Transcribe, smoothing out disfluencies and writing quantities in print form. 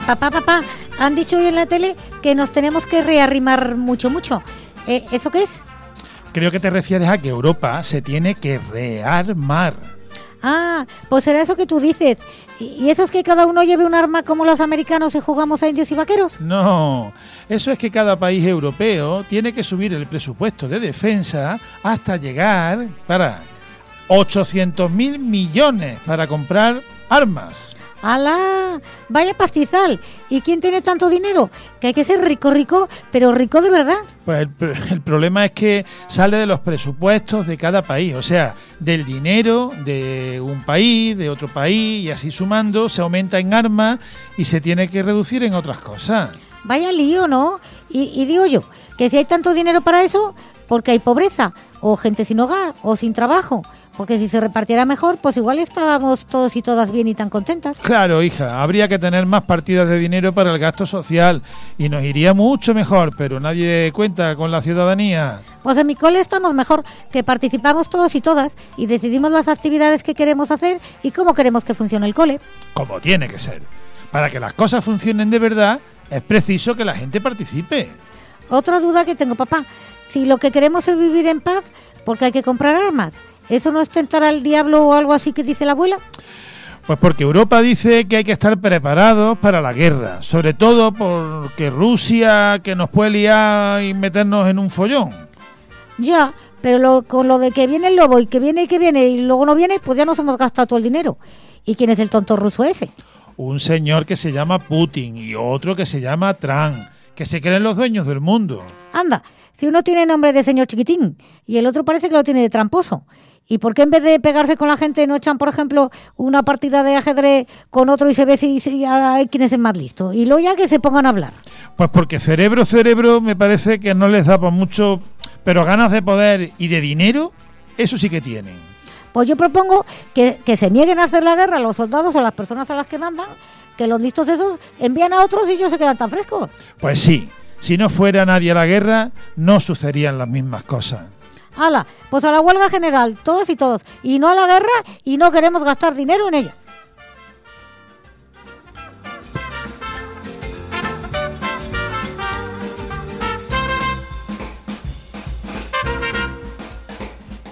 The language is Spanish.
Papá, han dicho hoy en la tele que nos tenemos que rearrimar mucho. ¿Eso qué es? Creo que te refieres a que Europa se tiene que rearmar. Ah, pues será eso que tú dices. ¿Y eso es que cada uno lleve un arma como los americanos y jugamos a indios y vaqueros? No, eso es que cada país europeo tiene que subir el presupuesto de defensa hasta llegar para 800.000 millones para comprar armas. ¡Hala! ¡Vaya pastizal! ¿Y quién tiene tanto dinero? Que hay que ser rico, pero rico de verdad. Pues el problema es que sale de los presupuestos de cada país, o sea, del dinero de un país, de otro país, y así sumando se aumenta en armas y se tiene que reducir en otras cosas. Vaya lío, ¿no? Y digo yo, que si hay tanto dinero para eso, porque hay pobreza, o gente sin hogar, o sin trabajo. Porque si se repartiera mejor, pues igual estábamos todos y todas bien y tan contentas. Claro, hija, habría que tener más partidas de dinero para el gasto social y nos iría mucho mejor, pero nadie cuenta con la ciudadanía. Pues en mi cole estamos mejor, que participamos todos y todas y decidimos las actividades que queremos hacer y cómo queremos que funcione el cole. Como tiene que ser. Para que las cosas funcionen de verdad, es preciso que la gente participe. Otra duda que tengo, papá. Si lo que queremos es vivir en paz, ¿por qué hay que comprar armas? ¿Eso no es tentar al diablo o algo así que dice la abuela? Pues porque Europa dice que hay que estar preparados para la guerra, sobre todo porque Rusia que nos puede liar y meternos en un follón. Ya, pero con lo de que viene el lobo y que viene y luego no viene, pues ya nos hemos gastado todo el dinero. ¿Y quién es el tonto ruso ese? Un señor que se llama Putin y otro que se llama Trump, que se creen los dueños del mundo. Anda, si uno tiene nombre de señor chiquitín y el otro parece que lo tiene de tramposo. ¿Y por qué en vez de pegarse con la gente no echan, por ejemplo, una partida de ajedrez con otro y se ve si quién es el más listo? Y luego ya que se pongan a hablar. Pues porque cerebro me parece que no les da para mucho, pero ganas de poder y de dinero, eso sí que tienen. Pues yo propongo que se nieguen a hacer la guerra a los soldados o a las personas a las que mandan, que los listos esos envían a otros y ellos se quedan tan frescos. Pues sí, si no fuera nadie a la guerra, no sucederían las mismas cosas. ¡Hala! Pues a la huelga general, todos y todos. Y no a la guerra y no queremos gastar dinero en ellas.